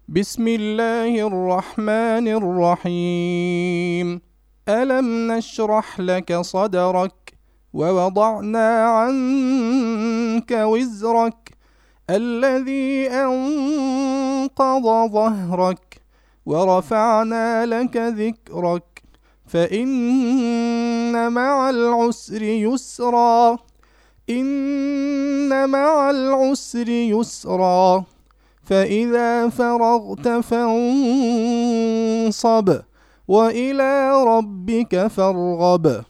بسم الله الرحمن الرحيم. ألم نشرح لك صدرك ووضعنا عنك وزرك الذي أنقض ظهرك ورفعنا لك ذكرك فإن مع العسر يسرا إن مع العسر يسرا فإذا فرغت فانصب وإلى ربك فارغب.